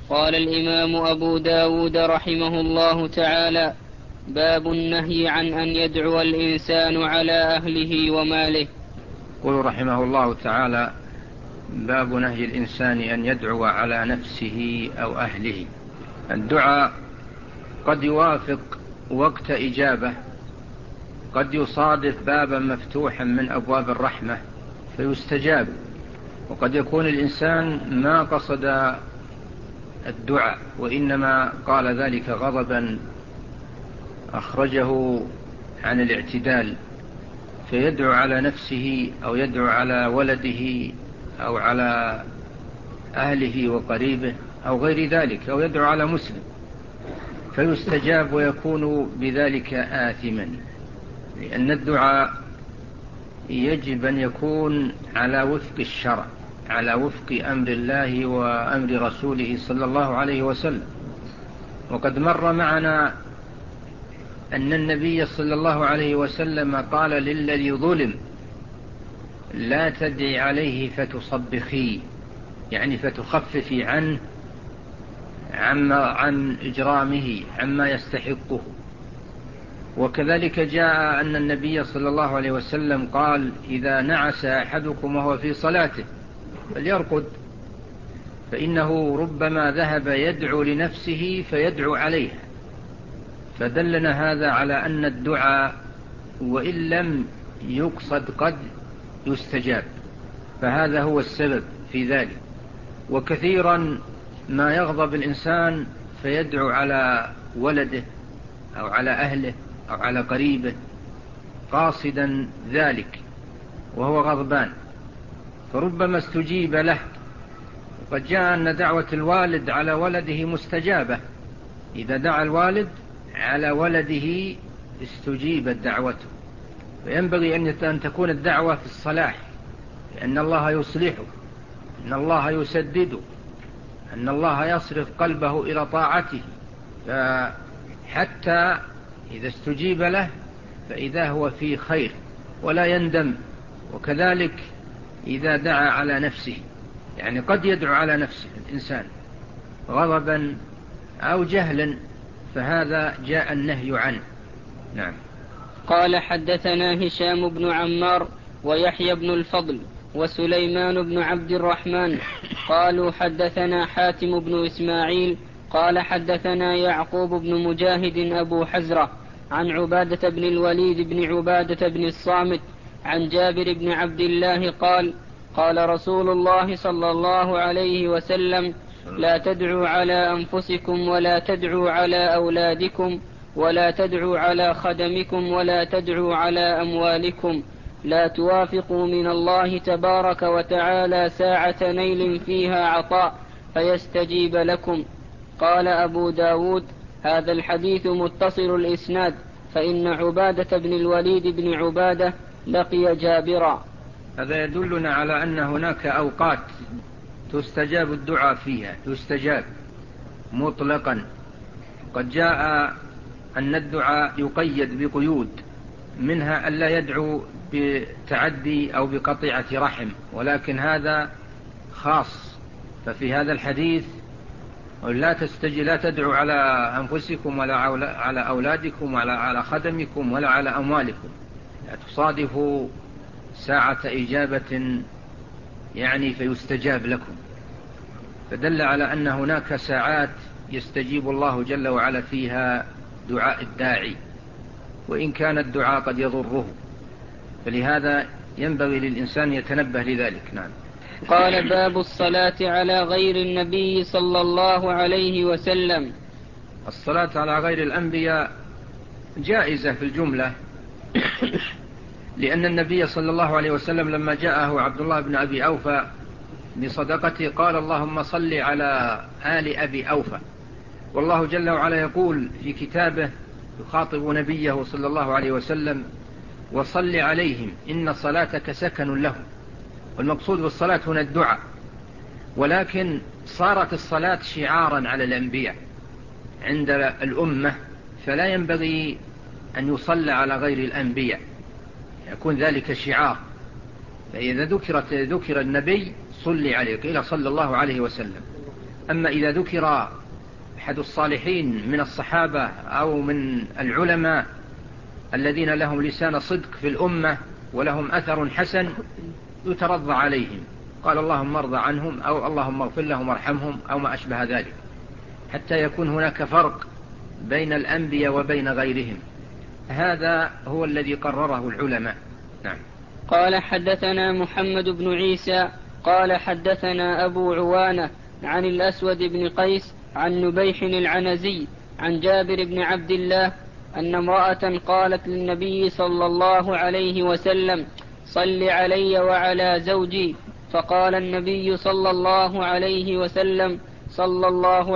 قال الإمام أبو داود رحمه الله تعالى: باب النهي عن أن يدعو الإنسان على أهله وماله. قل رحمه الله تعالى: باب نهي الإنسان أن يدعو على نفسه أو أهله. الدعاء قد يوافق وقت إجابة، قد يصادف بابا مفتوحا من أبواب الرحمة فيستجاب، وقد يكون الإنسان ما قصد الدعاء وإنما قال ذلك غضبا أخرجه عن الاعتدال، فيدعو على نفسه أو يدعو على ولده أو على أهله وقريبه أو غير ذلك، أو يدعو على مسلم فيستجاب ويكون بذلك آثما، لأن الدعاء يجب أن يكون على وفق الشرع، على وفق أمر الله وأمر رسوله صلى الله عليه وسلم. وقد مر معنا أن النبي صلى الله عليه وسلم قال للذي ظلم: لا تدعي عليه فتصبخي، يعني فتخففي عنه عن إجرامه عما يستحقه. وكذلك جاء أن النبي صلى الله عليه وسلم قال: إذا نعس أحدكم وهو في صلاته فليرقد، فإنه ربما ذهب يدعو لنفسه فيدعو عليها. فدلنا هذا على أن الدعاء وإن لم يقصد قد يستجاب، فهذا هو السبب في ذلك. وكثيرا ما يغضب الإنسان فيدعو على ولده أو على أهله أو على قريبه قاصدا ذلك وهو غضبان، فربما استجيب له. وقد جاء أن دعوة الوالد على ولده مستجابة، إذا دعا الوالد على ولده استجيبت دعوته. فينبغي أن تكون الدعوة في الصلاح، لأن الله يصلحه، أن الله يسدده، أن الله يصرف قلبه إلى طاعته، فحتى إذا استجيب له فإذا هو في خير ولا يندم. وكذلك إذا دعا على نفسه، يعني قد يدعو على نفسه الإنسان غضبا أو جهلا، فهذا جاء النهي عنه. نعم. قال: حدثنا هشام بن عمار ويحيى بن الفضل وسليمان بن عبد الرحمن قالوا: حدثنا حاتم بن إسماعيل قال: حدثنا يعقوب بن مجاهد أبو حزرة عن عبادة بن الوليد بن عبادة بن الصامت عن جابر بن عبد الله قال: قال رسول الله صلى الله عليه وسلم: لا تدعوا على أنفسكم ولا تدعوا على أولادكم ولا تدعوا على خدمكم ولا تدعوا على أموالكم، لا توافقوا من الله تبارك وتعالى ساعة نيل فيها عطاء فيستجيب لكم. قال أبو داود: هذا الحديث متصل الإسناد، فإن عبادة بن الوليد بن عبادة لقي جابرا. هذا يدلنا على أن هناك أوقات تستجاب الدعاء فيها، تستجاب مطلقا. قد جاء أن الدعاء يقيد بقيود، منها أن لا يدعو بتعدي أو بقطيعة رحم، ولكن هذا خاص. ففي هذا الحديث: لا تدعوا على أنفسكم ولا على أولادكم ولا على خدمكم ولا على أموالكم، لا تصادفوا ساعة إجابة يعني فيستجاب لكم. فدل على أن هناك ساعات يستجيب الله جل وعلا فيها دعاء الداعي، وإن كان الدعاء قد يضره، فلهذا ينبغي للإنسان يتنبه لذلك. نعم. قال: باب الصلاة على غير النبي صلى الله عليه وسلم. الصلاة على غير الأنبياء جائزة في الجملة، لأن النبي صلى الله عليه وسلم لما جاءه عبد الله بن أبي أوفى بصدقته قال: اللهم صل على آل أبي أوفى. والله جل وعلا يقول في كتابه يخاطب نبيه صلى الله عليه وسلم: وصل عليهم إن صلاتك سكن لهم. والمقصود بالصلاة هنا الدعاء، ولكن صارت الصلاة شعارا على الأنبياء عند الأمة، فلا ينبغي أن يصلى على غير الأنبياء، يكون ذلك شعار. فإذا ذكر النبي صلي عليه، قيل صلى الله عليه وسلم. أما إذا ذكر أحد الصالحين من الصحابة أو من العلماء الذين لهم لسان صدق في الأمة ولهم أثر حسن يترضى عليهم، قال اللهم ارضى عنهم أو اللهم اغفر لهم وارحمهم أو ما أشبه ذلك، حتى يكون هناك فرق بين الأنبياء وبين غيرهم. هذا هو الذي قرره العلماء. نعم. قال حدثنا محمد بن عيسى قال حدثنا أبو عوانة عن الأسود بن قيس عن نبيح العنزي عن جابر بن عبد الله أن امرأة قالت للنبي صلى الله عليه وسلم صل علي وعلى زوجي، فقال النبي صلى الله عليه وسلم صلى الله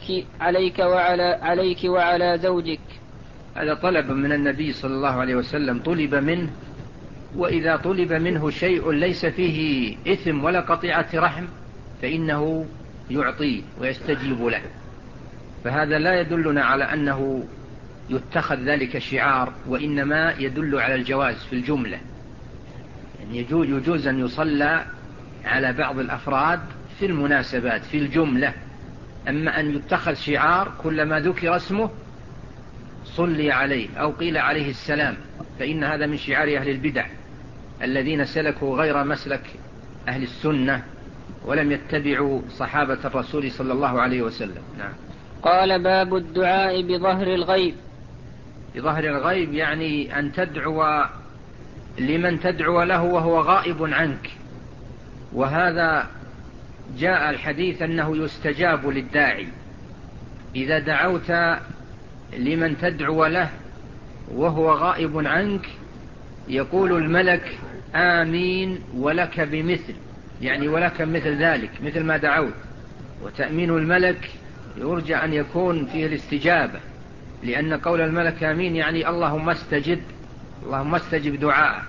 عليك وعلى زوجك. هذا طلب من النبي صلى الله عليه وسلم، طلب منه، وإذا طلب منه شيء ليس فيه إثم ولا قطيعة رحم فإنه يعطيه ويستجيب له، فهذا لا يدلنا على أنه يتخذ ذلك شعار، وإنما يدل على الجواز في الجملة، يعني يجوز أن يصلى على بعض الأفراد في المناسبات في الجملة، أما أن يتخذ شعار كلما ذكر اسمه صلي عليه أو قيل عليه السلام، فإن هذا من شعار أهل البدع الذين سلكوا غير مسلك أهل السنة ولم يتبعوا صحابة الرسول صلى الله عليه وسلم. نعم. قال باب الدعاء بظهر الغيب. بظهر الغيب يعني أن تدعو لمن تدعو له وهو غائب عنك، وهذا جاء الحديث أنه يستجاب للداعي. إذا دعوت لمن تدعو له وهو غائب عنك يقول الملك آمين ولك بمثل، يعني ولك مثل ذلك مثل ما دعوت، وتأمين الملك يرجى أن يكون فيه الاستجابة، لأن قول الملك آمين يعني اللهم استجب دعاءه،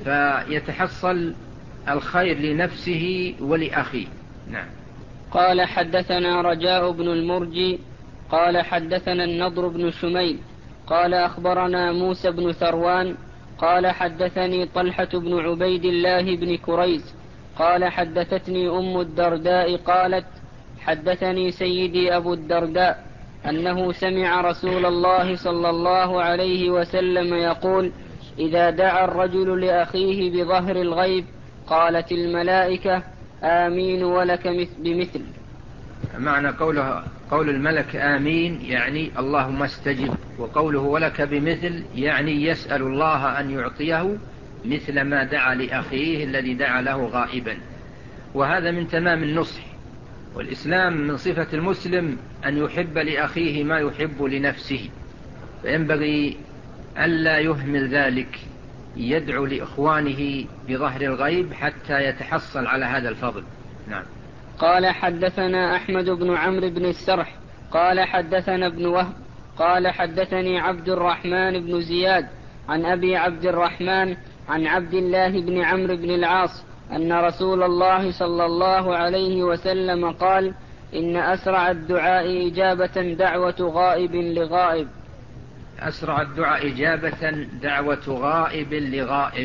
فيتحصل الخير لنفسه ولأخيه. نعم. قال حدثنا رجاء بن المرجي قال حدثنا النضر بن شميل قال أخبرنا موسى بن ثروان قال حدثني طلحة بن عبيد الله بن كريز قال حدثتني أم الدرداء قالت حدثني سيدي أبو الدرداء أنه سمع رسول الله صلى الله عليه وسلم يقول إذا دعا الرجل لأخيه بظهر الغيب قالت الملائكة آمين ولك بمثل. معنى قول الملك آمين يعني اللهم استجب، وقوله ولك بمثل يعني يسأل الله أن يعطيه مثل ما دعا لأخيه الذي دعا له غائبا، وهذا من تمام النصح، والإسلام من صفة المسلم أن يحب لأخيه ما يحب لنفسه، فينبغي ألا يهمل ذلك، يدعو لإخوانه بظهر الغيب حتى يتحصل على هذا الفضل. نعم. قال حدثنا أحمد بن عمرو بن السرح قال حدثنا ابن وهب قال حدثني عبد الرحمن بن زياد عن أبي عبد الرحمن عن عبد الله بن عمرو بن العاص أن رسول الله صلى الله عليه وسلم قال إن أسرع الدعاء إجابة دعوة غائب لغائب. أسرع الدعاء إجابة دعوة غائب لغائب،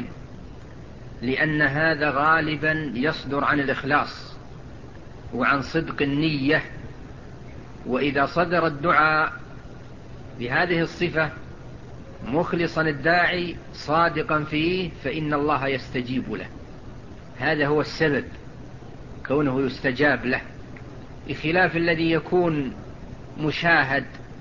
لأن هذا غالبا يصدر عن الإخلاص وعن صدق النية، وإذا صدر الدعاء بهذه الصفة مخلصا الداعي صادقا فيه فإن الله يستجيب له، هذا هو السبب كونه يستجاب له، بخلاف الذي يكون مشاهد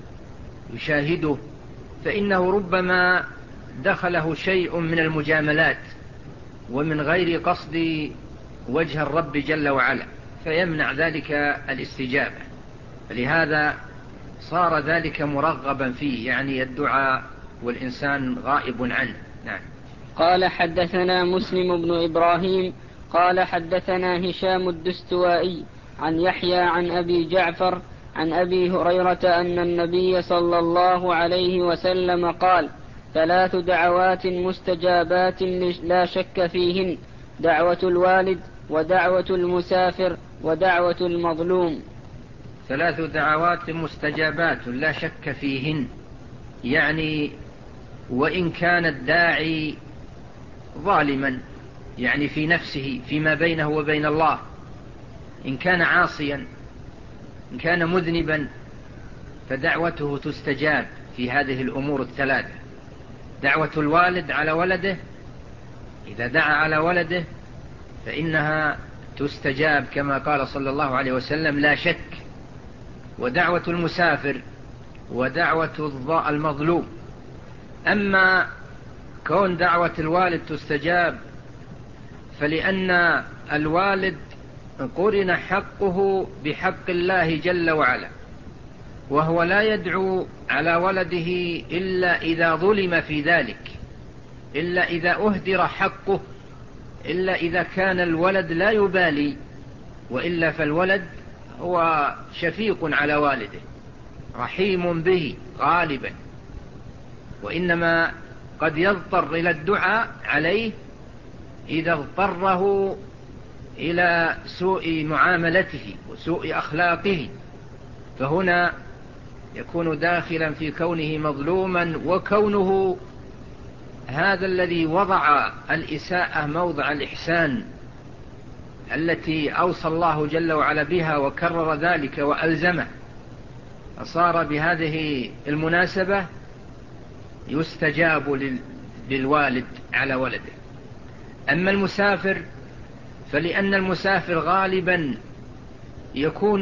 يشاهده فإنه ربما دخله شيء من المجاملات ومن غير قصد وجه الرب جل وعلا فيمنع ذلك الاستجابة، فلهذا صار ذلك مرغبا فيه، يعني الدعاء والإنسان غائب عنه. نعم. قال حدثنا مسلم بن إبراهيم قال حدثنا هشام الدستوائي عن يحيى عن أبي جعفر عن أبي هريرة أن النبي صلى الله عليه وسلم قال 3 دعوات مستجابات لا شك فيهن دعوة الوالد ودعوة المسافر ودعوة المظلوم. 3 دعوات مستجابات لا شك فيهن، يعني وإن كان الداعي ظالما، يعني في نفسه فيما بينه وبين الله، إن كان عاصيا إن كان مذنبا فدعوته تستجاب في هذه الأمور الثلاثة: دعوة الوالد على ولده، إذا دعا على ولده فإنها تستجاب كما قال صلى الله عليه وسلم لا شك، ودعوة المسافر، ودعوة المظلوم. أما كون دعوة الوالد تستجاب فلأن الوالد قرن حقه بحق الله جل وعلا، وهو لا يدعو على ولده إلا إذا ظلم في ذلك، إلا إذا أهدر حقه، إلا إذا كان الولد لا يبالي، وإلا فالولد هو شفيق على والده رحيم به غالبا، وإنما قد يضطر إلى الدعاء عليه إذا اضطره إلى سوء معاملته وسوء أخلاقه، فهنا يكون داخلا في كونه مظلوما، وكونه هذا الذي وضع الإساءة موضع الإحسان التي أوصى الله جل وعلا بها وكرر ذلك وألزمه، فصار بهذه المناسبة يستجاب للوالد على ولده. أما المسافر فلأن المسافر غالبا يكون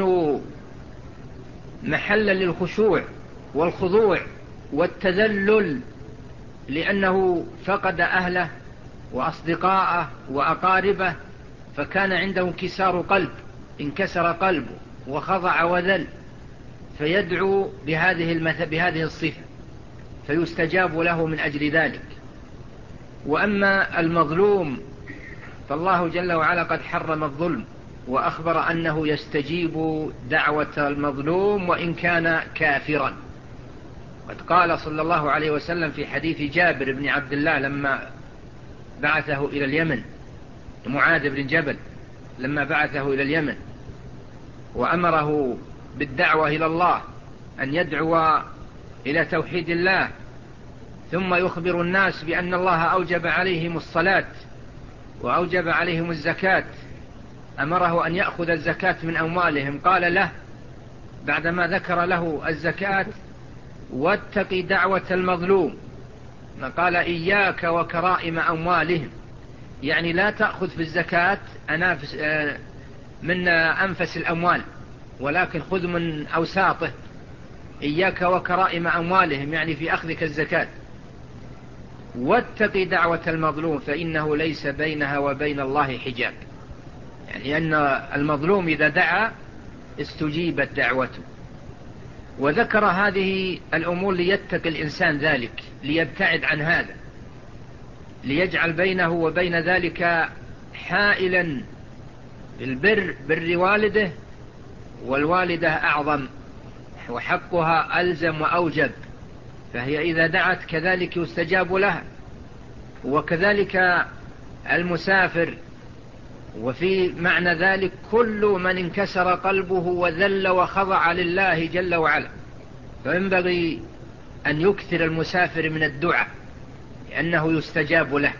محلا للخشوع والخضوع والتذلل، لأنه فقد أهله وأصدقاءه وأقاربه، فكان عنده انكسار قلب، انكسر قلبه وخضع وذل، فيدعو بهذه الصفة فيستجاب له من أجل ذلك. وأما المظلوم فالله جل وعلا قد حرم الظلم، وأخبر أنه يستجيب دعوة المظلوم وإن كان كافرا. قد قال صلى الله عليه وسلم في حديث جابر بن عبد الله لما بعثه إلى اليمن، معاذ بن جبل لما بعثه إلى اليمن وأمره بالدعوة إلى الله، أن يدعو إلى توحيد الله، ثم يخبر الناس بأن الله أوجب عليهم الصلاة وأوجب عليهم الزكاة، أمره أن يأخذ الزكاة من أموالهم. قال له بعدما ذكر له الزكاة: واتق دعوة المظلوم. قال: إياك وكرائم أموالهم، يعني لا تأخذ في الزكاة من أنفس الأموال، ولكن خذ من أوساطه. إياك وكرائم أموالهم يعني في أخذك الزكاة. واتق دعوة المظلوم فإنه ليس بينها وبين الله حجاب، يعني أن المظلوم إذا دعا استجيبت دعوته. وذكر هذه الأمور ليتقي الإنسان ذلك، ليبتعد عن هذا، ليجعل بينه وبين ذلك حائلا بر والده، والوالدة أعظم وحقها ألزم وأوجب، فهي إذا دعت كذلك يستجاب لها. وكذلك المسافر، وفي معنى ذلك كل من انكسر قلبه وذل وخضع لله جل وعلا، فينبغي أن يكثر المسافر من الدعاء لأنه يستجاب له.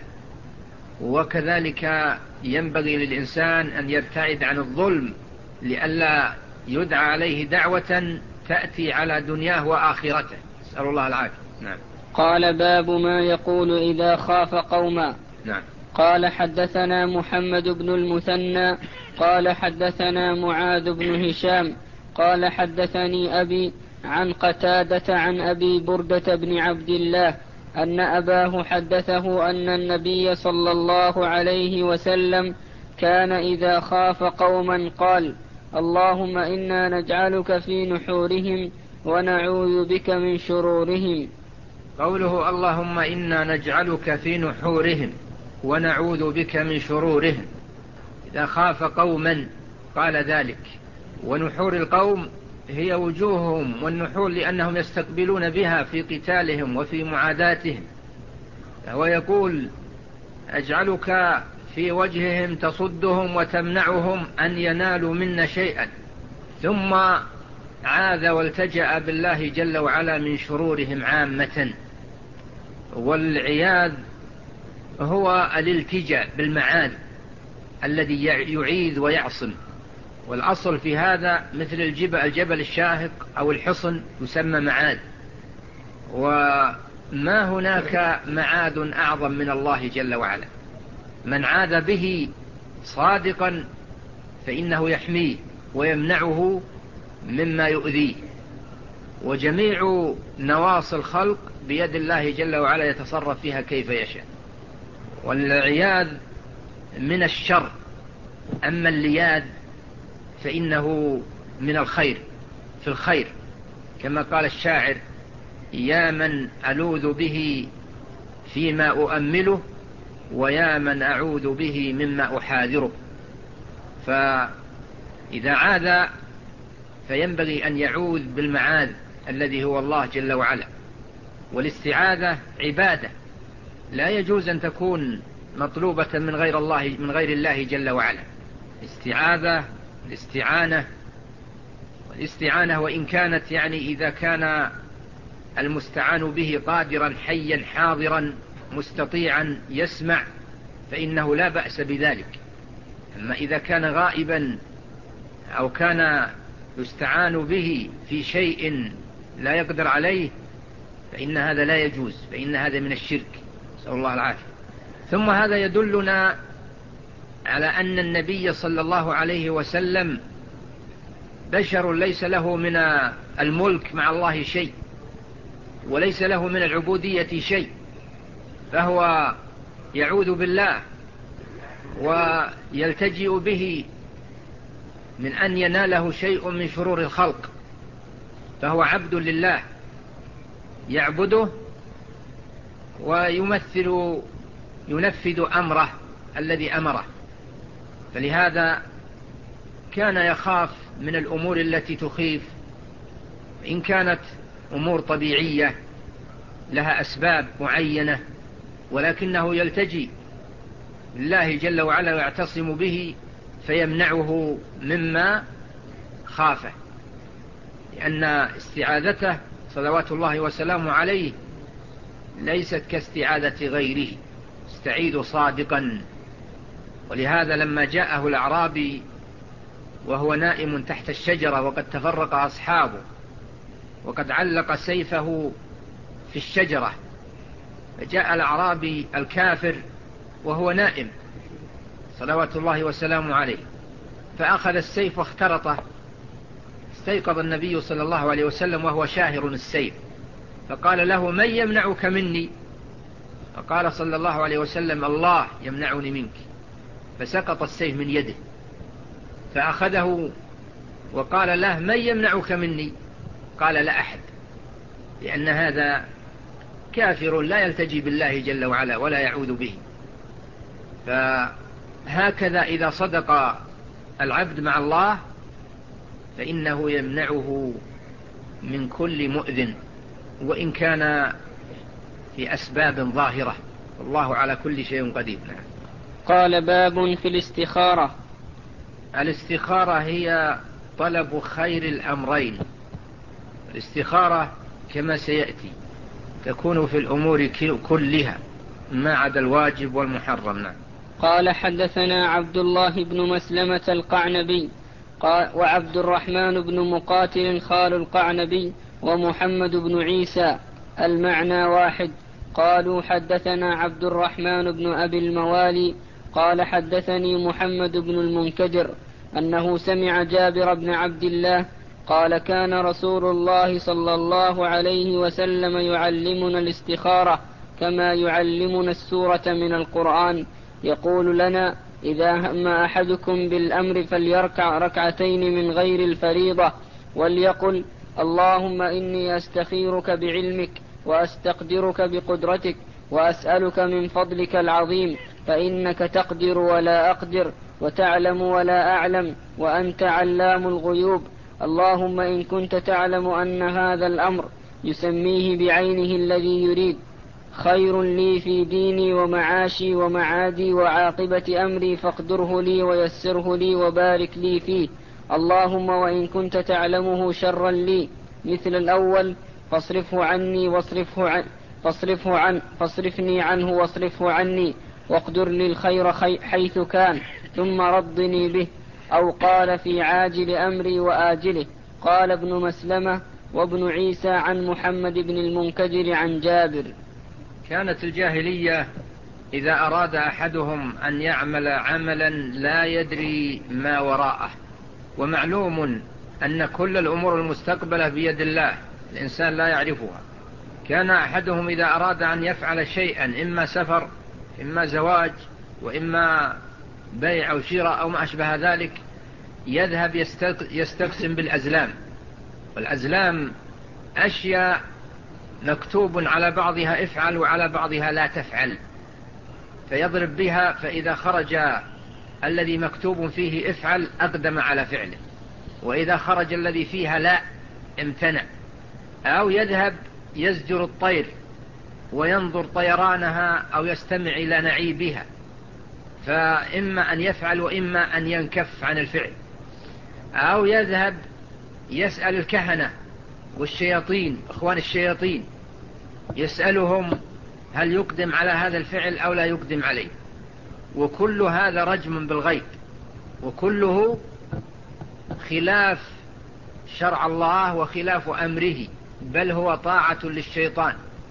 وكذلك ينبغي للإنسان أن يبتعد عن الظلم لئلا يدعى عليه دعوة تأتي على دنياه وآخرته، نسأل الله العافية. نعم. قال: باب ما يقول إذا خاف قوما. نعم. قال: حدثنا محمد بن المثنى قال حدثنا معاذ بن هشام قال حدثني أبي عن قتادة عن أبي بردة بن عبد الله أن أباه حدثه أن النبي صلى الله عليه وسلم كان إذا خاف قوما قال: اللهم إنا نجعلك في نحورهم ونعوذ بك من شرورهم. قوله اللهم إنا نجعلك في نحورهم ونعوذ بك من شرورهم، إذا خاف قوما قال ذلك. ونحور القوم هي وجوههم، والنحور لأنهم يستقبلون بها في قتالهم وفي معاداتهم، وهو يقول: أجعلك في وجههم تصدهم وتمنعهم أن ينالوا منا شيئا، ثم عاذ والتجأ بالله جل وعلا من شرورهم عامة. والعياذ هو الالتجاء بالمعاذ الذي يعيذ ويعصم، والأصل في هذا مثل الجبل الشاهق أو الحصن يسمى معاد، وما هناك معاد أعظم من الله جل وعلا. من عاد به صادقا فإنه يحميه ويمنعه مما يؤذيه، وجميع نواصي الخلق بيد الله جل وعلا يتصرف فيها كيف يشاء. والعياذ من الشر، أما اللياذ فإنه من الخير، في الخير، كما قال الشاعر: يا من ألوذ به فيما أؤمله، ويا من أعوذ به مما أحاذره. فإذا عاد فينبغي أن يعوذ بالمعاذ الذي هو الله جل وعلا. والاستعاذة عبادة لا يجوز أن تكون مطلوبة من غير الله جل وعلا. الاستعانة وإن كانت إذا كان المستعان به قادرا حيا حاضرا مستطيعا يسمع فإنه لا بأس بذلك. أما إذا كان غائبا أو كان يستعان به في شيء لا يقدر عليه فإن هذا لا يجوز، فإن هذا من الشرك، نسأل الله العافية. ثم هذا يدلنا على أن النبي صلى الله عليه وسلم بشر ليس له من الملك مع الله شيء، وليس له من العبودية شيء، فهو يعوذ بالله ويلتجئ به من أن يناله شيء من شرور الخلق، فهو عبد لله يعبده وينفذ أمره الذي أمره. فلهذا كان يخاف من الأمور التي تخيف، إن كانت أمور طبيعية لها أسباب معينة، ولكنه يلتجي لله جل وعلا ويعتصم به فيمنعه مما خافه، لأن استعاذته صلوات الله وسلامه عليه ليست كاستعاذة غيره، استعيذ صادقا. ولهذا لما جاءه الأعرابي وهو نائم تحت الشجرة وقد تفرق أصحابه وقد علق سيفه في الشجرة، فجاء الأعرابي الكافر وهو نائم صلوات الله وسلامه عليه فأخذ السيف واخترطه. استيقظ النبي صلى الله عليه وسلم وهو شاهر السيف، فقال له: من يمنعك مني؟ فقال صلى الله عليه وسلم: الله يمنعني منك. فسقط السيف من يده، فأخذه وقال له: من يمنعك مني؟ قال: لا أحد، لأن هذا كافر لا يلتجي بالله جل وعلا ولا يعوذ به. فهكذا إذا صدق العبد مع الله فإنه يمنعه من كل مؤذن، وإن كان في أسباب ظاهرة، والله على كل شيء قدير. قال: باب في الاستخارة. الاستخارة هي طلب خير الأمرين. الاستخارة كما سيأتي تكون في الأمور كلها ما عدا الواجب والمحرم. قال: حدثنا عبد الله بن مسلمة القعنبي وعبد الرحمن بن مقاتل خال القعنبي ومحمد بن عيسى المعنى واحد. قالوا: حدثنا عبد الرحمن بن أبي الموالي قال: حدثني محمد بن المنكدر أنه سمع جابر بن عبد الله قال: كان رسول الله صلى الله عليه وسلم يعلمنا الاستخارة كما يعلمنا السورة من القرآن، يقول لنا: إذا هم أحدكم بالأمر فليركع ركعتين من غير الفريضة، وليقل: اللهم إني أستخيرك بعلمك وأستقدرك بقدرتك وأسألك من فضلك العظيم، فإنك تقدر ولا أقدر وتعلم ولا أعلم وأنت علام الغيوب. اللهم إن كنت تعلم أن هذا الأمر يسميه بعينه الذي يريد خير لي في ديني ومعاشي ومعادي وعاقبة أمري فاقدره لي ويسره لي وبارك لي فيه. اللهم وإن كنت تعلمه شرا لي مثل الأول فاصرفه عني فاصرفني عنه واصرفه عني، واقدر لي الخير حيث كان ثم ردني به. أو قال في عاجل أمري وآجله. قال ابن مسلمة وابن عيسى عن محمد بن المنكدر عن جابر. كانت الجاهلية إذا أراد أحدهم أن يعمل عملا لا يدري ما وراءه، ومعلوم أن كل الأمور المستقبلة بيد الله، الإنسان لا يعرفها. كان أحدهم إذا أراد أن يفعل شيئا، إما سفر، إما زواج، وإما بيع أو شراء أو ما أشبه ذلك، يذهب يستقسم بالأزلام. والأزلام أشياء مكتوب على بعضها افعل وعلى بعضها لا تفعل، فيضرب بها، فإذا خرج الذي مكتوب فيه افعل أقدم على فعله، وإذا خرج الذي فيها لا امتنع. أو يذهب يزجر الطير وينظر طيرانها أو يستمع إلى نعيبها، فإما أن يفعل وإما أن ينكف عن الفعل. أو يذهب يسأل الكهنة والشياطين، إخوان الشياطين، يسألهم هل يقدم على هذا الفعل أو لا يقدم عليه. وكل هذا رجم بالغيب، وكله خلاف شرع الله وخلاف أمره، بل هو طاعة للشيطان.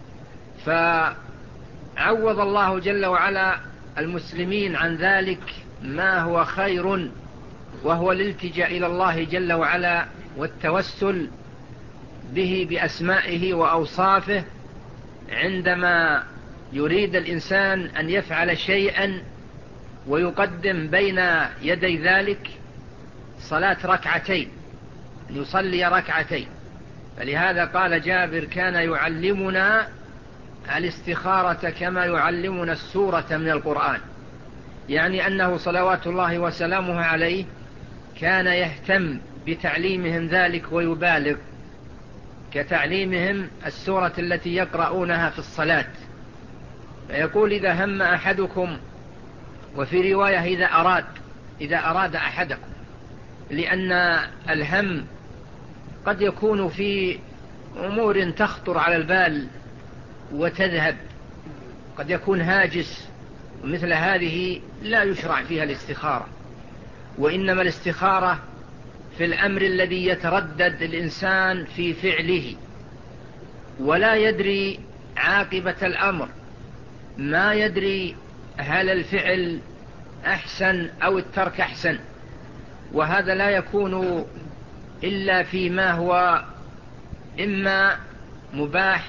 فعوض الله جل وعلا المسلمين عن ذلك ما هو خير، وهو الالتجاء إلى الله جل وعلا والتوسل به بأسمائه وأوصافه عندما يريد الإنسان أن يفعل شيئا، ويقدم بين يدي ذلك صلاة ركعتين، يصلي ركعتين. فلهذا قال جابر كان يعلمنا الاستخارة كما يعلمنا السورة من القرآن، يعني أنه صلوات الله وسلامه عليه كان يهتم بتعليمهم ذلك ويبالغ، كتعليمهم السورة التي يقرؤونها في الصلاة. فيقول إذا هم أحدكم، وفي رواية إذا أراد أحدكم، لأن الهم قد يكون في أمور تخطر على البال وتذهب، قد يكون هاجس، ومثل هذه لا يشرع فيها الاستخارة، وإنما الاستخارة في الأمر الذي يتردد الإنسان في فعله ولا يدري عاقبة الأمر، ما يدري هل الفعل أحسن أو الترك أحسن. وهذا لا يكون إلا فيما هو إما مباح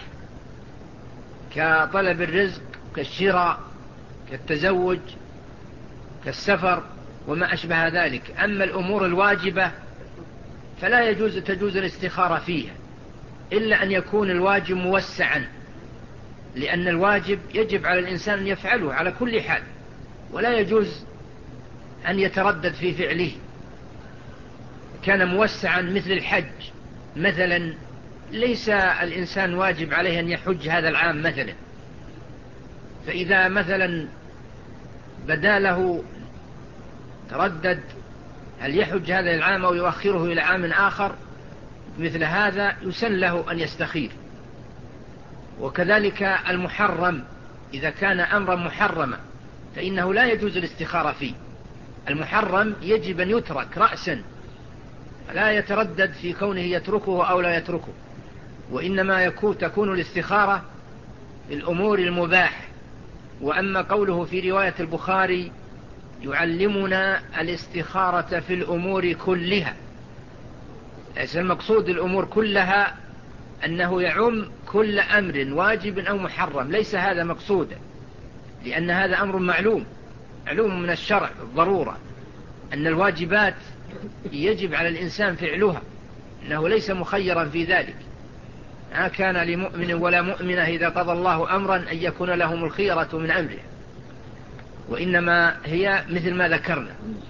كطلب الرزق، كالشراء، كالتزوج، كالسفر وما أشبه ذلك. أما الأمور الواجبة فلا تجوز الاستخارة فيها، إلا أن يكون الواجب موسعا، لأن الواجب يجب على الإنسان أن يفعله على كل حال، ولا يجوز أن يتردد في فعله. كان موسعا مثل الحج مثلا، ليس الإنسان واجب عليه أن يحج هذا العام مثلا، فإذا مثلا بدا له تردد هل يحج هذا العام أو يؤخره إلى عام آخر، مثل هذا يسن له أن يستخير. وكذلك المحرم إذا كان أمرا محرما فإنه لا يجوز الاستخارة فيه. المحرم يجب أن يترك رأسا، لا يتردد في كونه يتركه أو لا يتركه، وإنما تكون الاستخارة في الأمور المباح. وأما قوله في رواية البخاري يعلمنا الاستخارة في الأمور كلها، ليس المقصود الأمور كلها أنه يعم كل أمر واجب أو محرم، ليس هذا مقصودا، لأن هذا أمر معلوم من الشرع الضرورة، أن الواجبات يجب على الإنسان فعلها، أنه ليس مخيرا في ذلك. ما كان لمؤمن ولا مؤمنة إذا قضى الله أمرا أن يكون لهم الخيرة من أمره، وإنما هي مثل ما ذكرنا.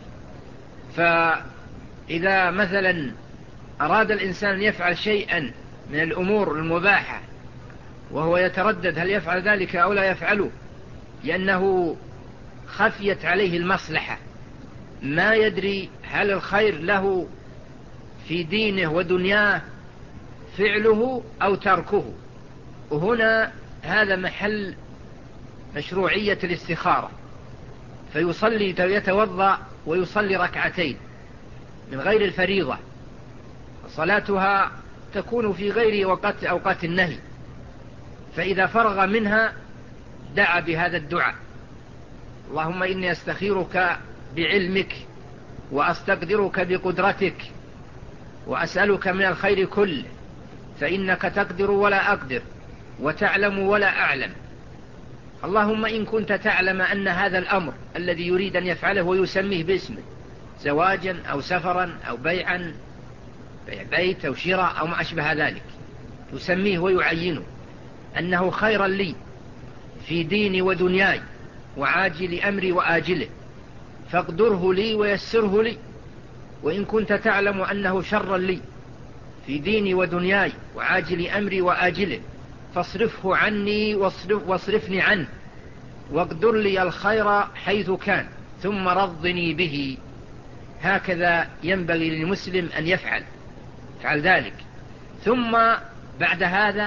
فإذا مثلا أراد الإنسان أن يفعل شيئا من الأمور المباحة وهو يتردد هل يفعل ذلك أو لا يفعله، لأنه خفيت عليه المصلحة، ما يدري هل الخير له في دينه ودنياه فعله أو تركه، وهنا هذا محل مشروعية الاستخارة. فيصلي، يتوضأ ويصلي ركعتين، من غير الفريضة، صلاتها تكون في غير أوقات النهي، فإذا فرغ منها دعا بهذا الدعاء: اللهم إني أستخيرك بعلمك وأستقدرك بقدرتك وأسألك من الخير كله، فإنك تقدر ولا أقدر وتعلم ولا أعلم. اللهم إن كنت تعلم أن هذا الأمر الذي يريد أن يفعله ويسميه باسمه، زواجا أو سفرا أو بيعا، بيع بيت أو شراء أو ما أشبه ذلك، يسميه ويعينه أنه خيرا لي في ديني ودنياي وعاجل أمري وآجله، فاقدره لي ويسره لي. وإن كنت تعلم أنه شرا لي في ديني ودنياي وعاجل أمري وآجله، فاصرفه عني واصرفني عنه، واقدر لي الخير حيث كان، ثم رضني به. هكذا ينبغي للمسلم أن يفعل ذلك. ثم بعد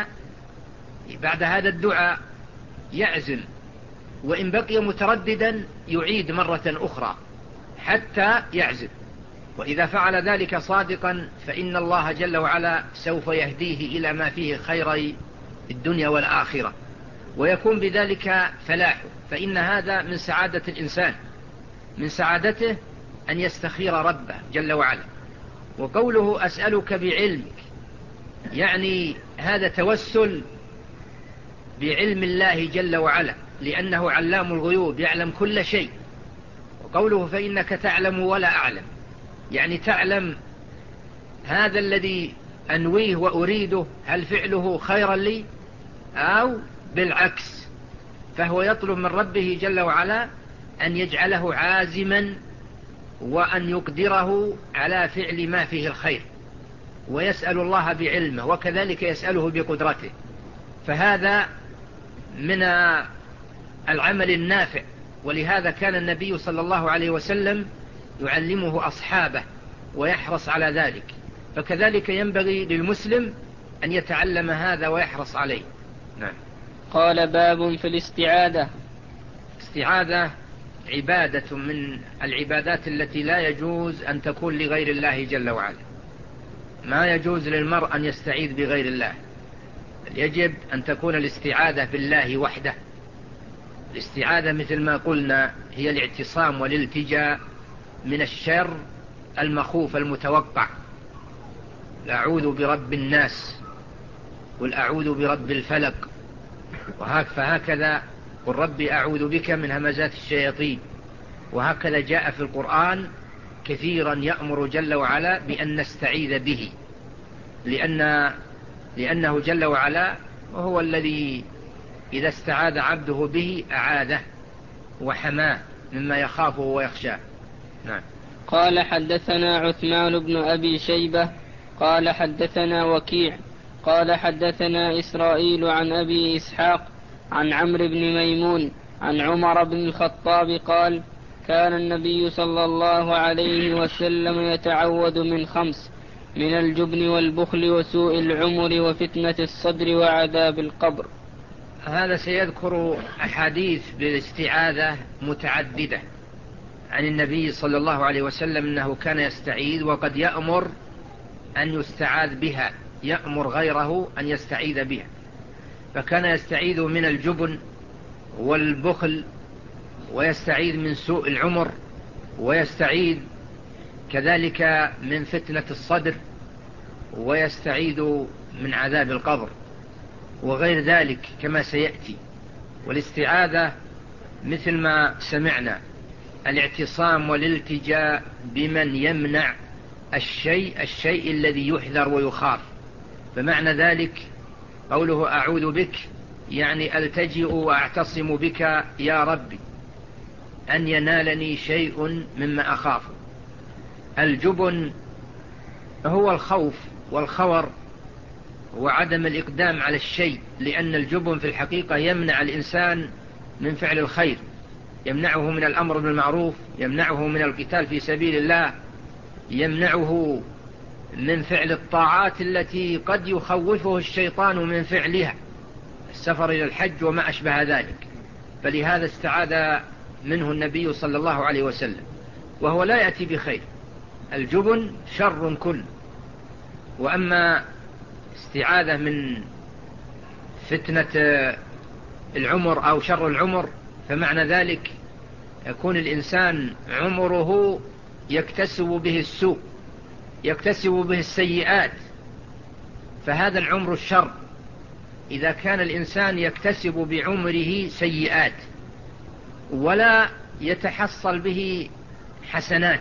هذا الدعاء يعزم، وإن بقي مترددا يعيد مرة أخرى حتى يعزم، وإذا فعل ذلك صادقا فإن الله جل وعلا سوف يهديه إلى ما فيه خير الدنيا والآخرة، ويكون بذلك فلاحه. فإن هذا من سعادة الإنسان، من سعادته أن يستخير ربه جل وعلا. وقوله أسألك بعلمك، يعني هذا توسل بعلم الله جل وعلا، لأنه علام الغيوب يعلم كل شيء. وقوله فإنك تعلم ولا أعلم، يعني تعلم هذا الذي أنويه وأريده هل فعله خيرا لي أو بالعكس، فهو يطلب من ربه جل وعلا أن يجعله عازما وأن يقدره على فعل ما فيه الخير، ويسأل الله بعلمه وكذلك يسأله بقدرته. فهذا من العمل النافع، ولهذا كان النبي صلى الله عليه وسلم يعلمه أصحابه ويحرص على ذلك، فكذلك ينبغي للمسلم أن يتعلم هذا ويحرص عليه. نعم. قال باب في الاستعاذة. استعاذة عبادة من العبادات التي لا يجوز أن تكون لغير الله جل وعلا. ما يجوز للمرء أن يستعيذ بغير الله، يجب أن تكون الاستعاذة بالله وحده. الاستعاذة مثل ما قلنا هي الاعتصام والالتجاء من الشر المخوف المتوقع. أعوذ برب الناس، قل أعوذ برب الفلق، فهكذا قل ربي أعوذ بك من همزات الشياطين. وهكذا جاء في القرآن كثيرا يأمر جل وعلا بأن نستعيذ به، لأنه جل وعلا هو الذي إذا استعاذ عبده به أعاذه وحماه مما يخافه ويخشاه. نعم. قال حدثنا عثمان بن أبي شيبة قال حدثنا وكيع قال حدثنا إسرائيل عن أبي إسحاق عن عمرو بن ميمون عن عمر بن الخطاب قال كان النبي صلى الله عليه وسلم يتعوذ من 5: من الجبن والبخل وسوء العمر وفتنة الصدر وعذاب القبر. هذا سيذكر أحاديث بالاستعاذة متعددة عن النبي صلى الله عليه وسلم أنه كان يستعيذ، وقد يأمر أن يستعاذ بها، يأمر غيره أن يستعيذ بها. فكان يستعيذ من الجبن والبخل، ويستعيذ من سوء العمر، ويستعيذ كذلك من فتنة الصدر، ويستعيذ من عذاب القبر وغير ذلك كما سيأتي. والاستعاذة مثل ما سمعنا الاعتصام والالتجاء بمن يمنع الشيء الذي يحذر ويخاف. فمعنى ذلك قوله أعوذ بك يعني ألتجئ وأعتصم بك يا ربي أن ينالني شيء مما أخاف. الجبن هو الخوف والخور وعدم الإقدام على الشيء، لأن الجبن في الحقيقة يمنع الإنسان من فعل الخير، يمنعه من الأمر بالمعروف، يمنعه من القتال في سبيل الله، يمنعه من فعل الطاعات التي قد يخوفه الشيطان من فعلها، السفر إلى الحج وما أشبه ذلك. فلهذا استعاذ منه النبي صلى الله عليه وسلم، وهو لا يأتي بخير، الجبن شر كل. وأما استعاذة من فتنة العمر أو شر العمر، فمعنى ذلك يكون الإنسان عمره يكتسب به السوء، يكتسب به السيئات، فهذا العمر الشر. إذا كان الإنسان يكتسب بعمره سيئات ولا يتحصل به حسنات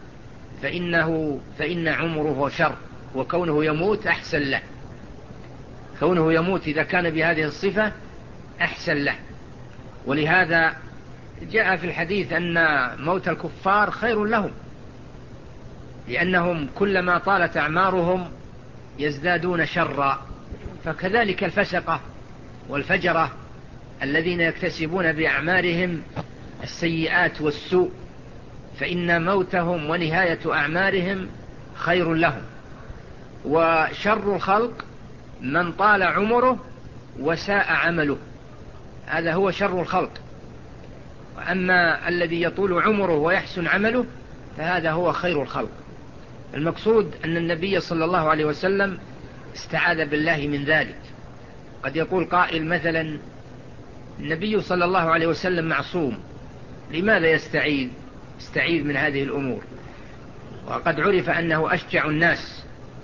فإن عمره شر، وكونه يموت أحسن له. كونه يموت إذا كان بهذه الصفة أحسن له. ولهذا جاء في الحديث أن موت الكفار خير لهم، لأنهم كلما طالت أعمارهم يزدادون شرا. فكذلك الفسقة والفجرة الذين يكتسبون بأعمارهم السيئات والسوء، فإن موتهم ونهاية أعمارهم خير لهم. وشر الخلق من طال عمره وساء عمله، هذا هو شر الخلق. وأما الذي يطول عمره ويحسن عمله فهذا هو خير الخلق. المقصود أن النبي صلى الله عليه وسلم استعاذ بالله من ذلك. قد يقول قائل مثلا: النبي صلى الله عليه وسلم معصوم، لماذا يستعيذ من هذه الأمور؟ وقد عرف أنه أشجع الناس،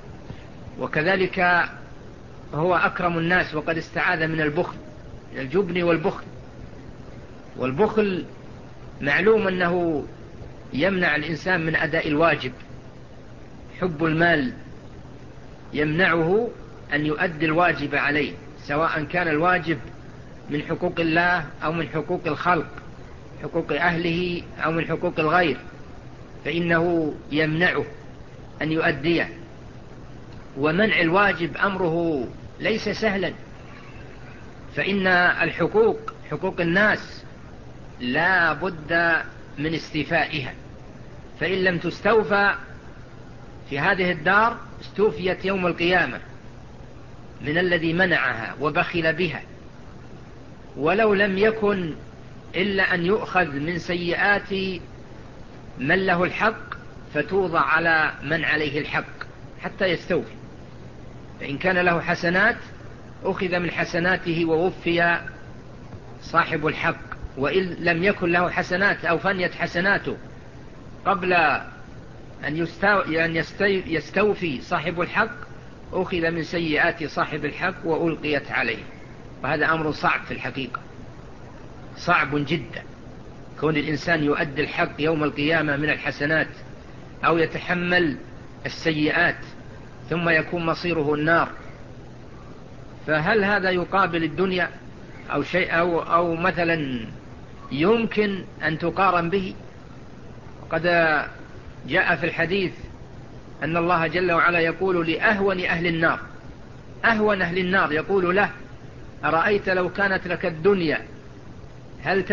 وكذلك هو أكرم الناس، وقد استعاذ من البخل، من الجبن والبخل. والبخل معلوم أنه يمنع الإنسان من أداء الواجب. حب المال يمنعه أن يؤدي الواجب عليه، سواء كان الواجب من حقوق الله أو من حقوق الخلق، حقوق أهله أو من حقوق الغير، فإنه يمنعه أن يؤديه. ومنع الواجب أمره ليس سهلا، فإن الحقوق، حقوق الناس، لا بد من استيفائها، فإن لم تستوفى في هذه الدار استوفيت يوم القيامة من الذي منعها وبخل بها. ولو لم يكن إلا أن يؤخذ من سيئات من له الحق فتوضع على من عليه الحق حتى يستوفي. فإن كان له حسنات أخذ من حسناته ووفي صاحب الحق، وإن لم يكن له حسنات أو فنيت حسناته قبل أن يستوفي صاحب الحق أخذ من سيئات صاحب الحق وألقيت عليه. وهذا أمر صعب في الحقيقة، صعب جدا، كون الإنسان يؤدي الحق يوم القيامة من الحسنات أو يتحمل السيئات ثم يكون مصيره النار. فهل هذا يقابل الدنيا أو شيء أو مثلا يمكن أن تقارن به؟ وقد جاء في الحديث أن الله جل وعلا يقول لأهون أهل النار، أهون أهل النار يقول له: أرأيت لو كانت لك الدنيا هل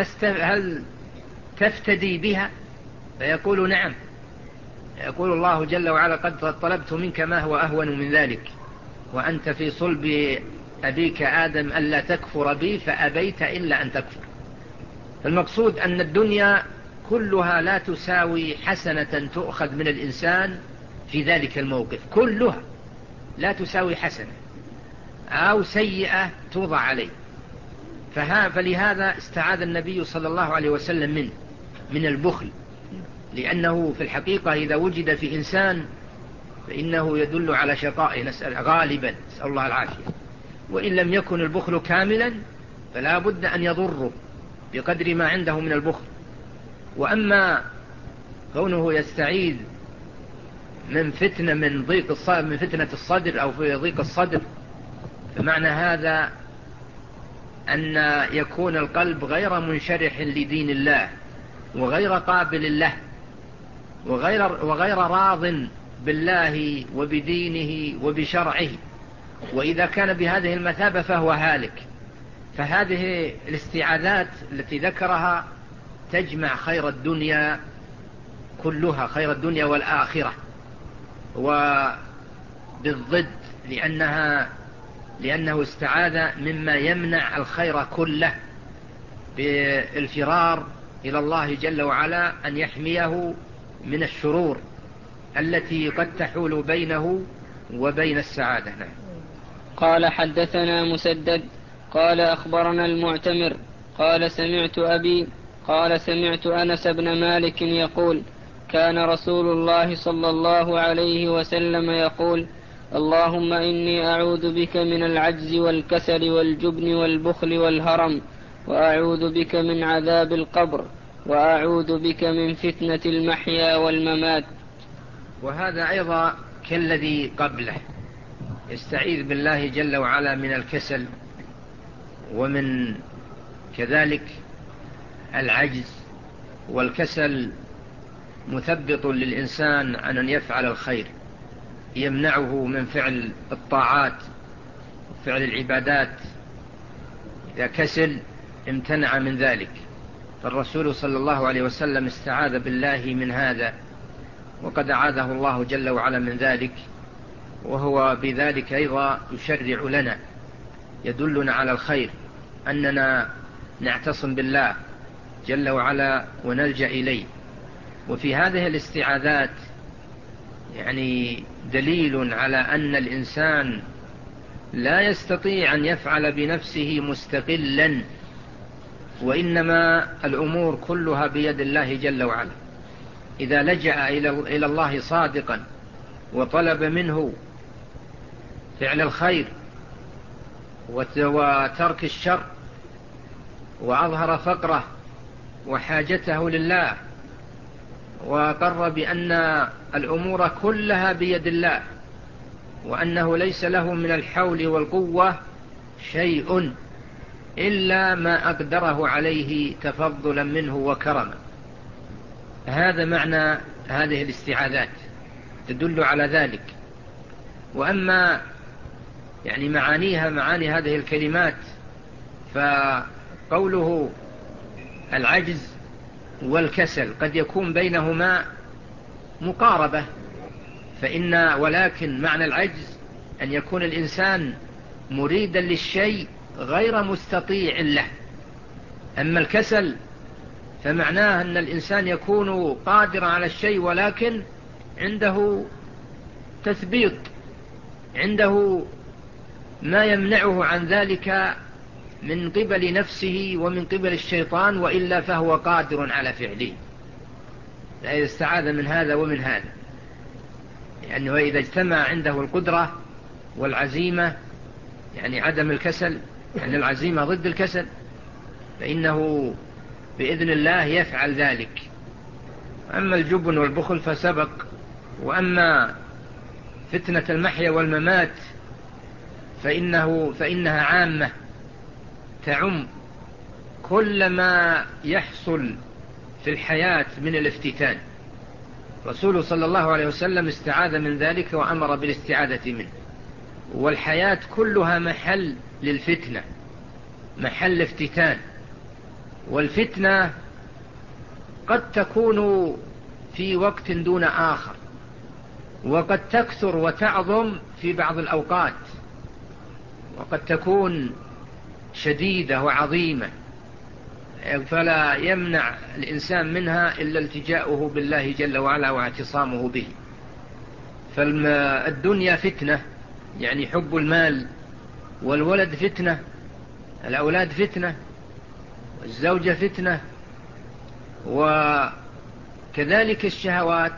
تفتدي بها؟ فيقول: نعم. يقول الله جل وعلا: قد طلبت منك ما هو أهون من ذلك، وأنت في صلب أبيك آدم ألا تكفر بي فأبيت إلا أن تكفر. المقصود أن الدنيا كلها لا تساوي حسنة تؤخذ من الإنسان في ذلك الموقف، كلها لا تساوي حسنة أو سيئة توضع عليه. فلهذا استعاذ النبي صلى الله عليه وسلم من البخل، لأنه في الحقيقة إذا وجد في إنسان فإنه يدل على شقائه غالبا، نسأل الله العافية. وإن لم يكن البخل كاملا فلا بد أن يضره بقدر ما عنده من البخل. وأما كونه يستعيذ من فتنة الصدر أو في ضيق الصدر، فمعنى هذا أن يكون القلب غير منشرح لدين الله وغير قابل له وغير راض بالله وبدينه وبشرعه. وإذا كان بهذه المثابة فهو هالك. فهذه الاستعاذات التي ذكرها تجمع خير الدنيا كلها، خير الدنيا والآخرة، وبالضد لأنه استعاذ مما يمنع الخير كله بالفرار إلى الله جل وعلا أن يحميه من الشرور التي قد تحول بينه وبين السعادة. نعم. قال حدثنا مسدد قال أخبرنا المعتمر قال سمعت أبي قال سمعت أنس بن مالك يقول كان رسول الله صلى الله عليه وسلم يقول اللهم إني أعوذ بك من العجز والكسل والجبن والبخل والهرم وأعوذ بك من عذاب القبر وأعوذ بك من فتنة المحيا والممات. وهذا أيضا كالذي قبله، يستعيذ بالله جل وعلا من الكسل ومن كذلك العجز. والكسل مثبط للإنسان عن أن يفعل الخير، يمنعه من فعل الطاعات وفعل العبادات. إذا كسل امتنع من ذلك، فالرسول صلى الله عليه وسلم استعاذ بالله من هذا، وقد أعاذه الله جل وعلا من ذلك، وهو بذلك أيضا يشرع لنا، يدلنا على الخير، أننا نعتصم بالله جل وعلا ونلجأ إليه. وفي هذه الاستعاذات يعني دليل على أن الإنسان لا يستطيع أن يفعل بنفسه مستقلا، وإنما الأمور كلها بيد الله جل وعلا. إذا لجأ إلى الله صادقا وطلب منه فعل الخير وترك الشر، وأظهر فقره وحاجته لله، وقر بأن الأمور كلها بيد الله، وأنه ليس له من الحول والقوة شيء إلا ما أقدره عليه تفضلا منه وكرما. هذا معنى هذه الاستعاذات، تدل على ذلك. وأما يعني معاني هذه الكلمات، فقوله العجز والكسل قد يكون بينهما مقاربة، ولكن معنى العجز أن يكون الإنسان مريدا للشيء غير مستطيع له. أما الكسل فمعناه أن الإنسان يكون قادرا على الشيء، ولكن عنده تثبيط، عنده ما يمنعه عن ذلك من قبل نفسه ومن قبل الشيطان، وإلا فهو قادر على فعله. إذا استعاذ من هذا ومن هذا، لأنه إذا اجتمع عنده القدرة والعزيمة، يعني عدم الكسل، يعني العزيمة ضد الكسل، فإنه بإذن الله يفعل ذلك. أما الجبن والبخل فسبق. وأما فتنة المحيا والممات فإنها عامة، تعم كل ما يحصل في الحياة من الافتتان. رسول صلى الله عليه وسلم استعاذ من ذلك وأمر بالاستعاذة منه. والحياة كلها محل للفتنة، محل افتتان. والفتنة قد تكون في وقت دون آخر، وقد تكثر وتعظم في بعض الأوقات، وقد تكون شديدة وعظيمة، فلا يمنع الإنسان منها إلا التجاؤه بالله جل وعلا واعتصامه به. فالدنيا فتنة، يعني حب المال، والولد فتنة، الأولاد فتنة، والزوجة فتنة، وكذلك الشهوات،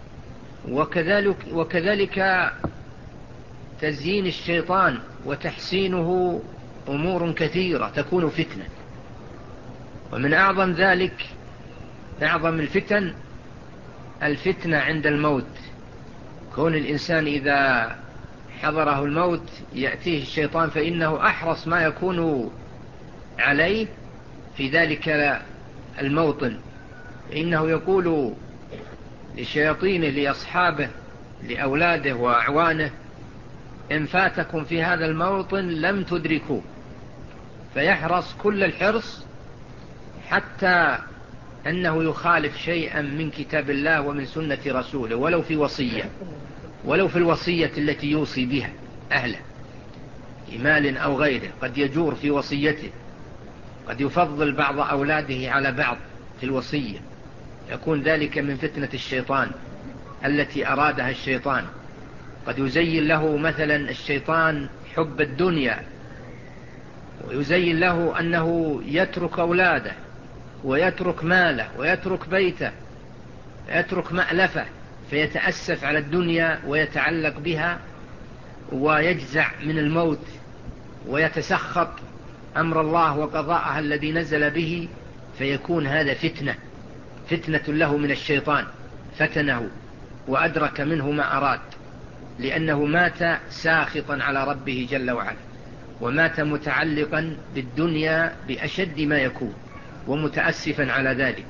وكذلك تزيين الشيطان وتحسينه، أمور كثيرة تكون فتنة. ومن أعظم ذلك، أعظم الفتن، الفتنة عند الموت. كون الإنسان إذا حضره الموت يأتيه الشيطان، فإنه أحرص ما يكون عليه في ذلك الموطن. إنه يقول لشياطينه، لأصحابه، لأولاده وأعوانه: إن فاتكم في هذا الموطن لم تدركوا. فيحرص كل الحرص حتى أنه يخالف شيئا من كتاب الله ومن سنة رسوله، ولو في وصية، ولو في الوصية التي يوصي بها أهله، مال أو غيره. قد يجور في وصيته، قد يفضل بعض أولاده على بعض في الوصية، يكون ذلك من فتنة الشيطان. التي أرادها الشيطان. قد يزين له مثلا الشيطان حب الدنيا، ويزين له أنه يترك أولاده ويترك ماله ويترك بيته ويترك مألفه، فيتأسف على الدنيا ويتعلق بها ويجزع من الموت ويتسخط أمر الله وقضاءها الذي نزل به، فيكون هذا فتنة له من الشيطان، فتنه وأدرك منه ما أراد، لأنه مات ساخطا على ربه جل وعلا، ومات متعلقا بالدنيا بأشد ما يكون ومتأسفا على ذلك.